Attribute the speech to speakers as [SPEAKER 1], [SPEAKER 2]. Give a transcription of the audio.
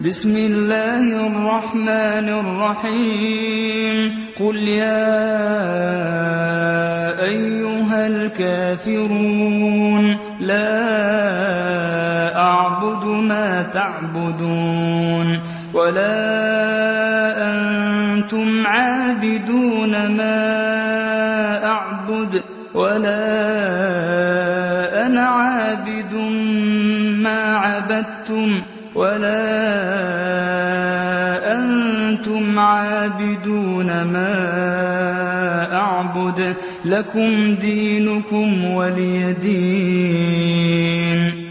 [SPEAKER 1] بسم الله الرحمن الرحيم قل يا أيها الكافرون لا أعبد ما تعبدون ولا أنتم عابدون ما أعبد ولا أنا عابد ما عبدتم ولا أنتم عابدون ما أعبد لكم دينكم ولي دين.